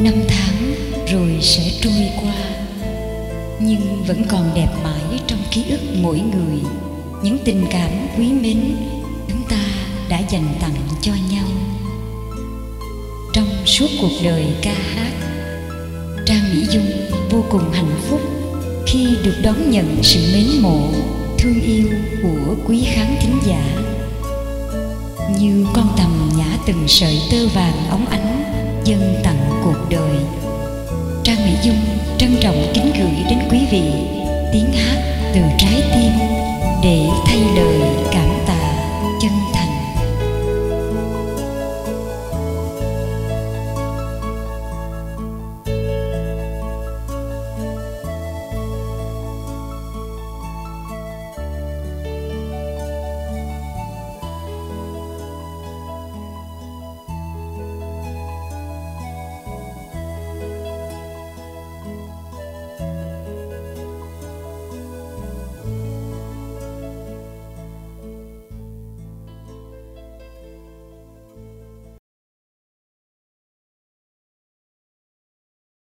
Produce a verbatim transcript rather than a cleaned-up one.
Năm tháng rồi sẽ trôi qua, nhưng vẫn còn đẹp mãi trong ký ức mỗi người những tình cảm quý mến chúng ta đã dành tặng cho nhau. Trong suốt cuộc đời ca hát, Trang Mỹ Dung vô cùng hạnh phúc khi được đón nhận sự mến mộ, thương yêu của quý khán thính giả. Như con tầm nhả từng sợi tơ vàng óng ánh dâng tặng cuộc đời, Trang Mỹ Dung trân trọng kính gửi đến quý vị tiếng hát từ trái tim để thay lời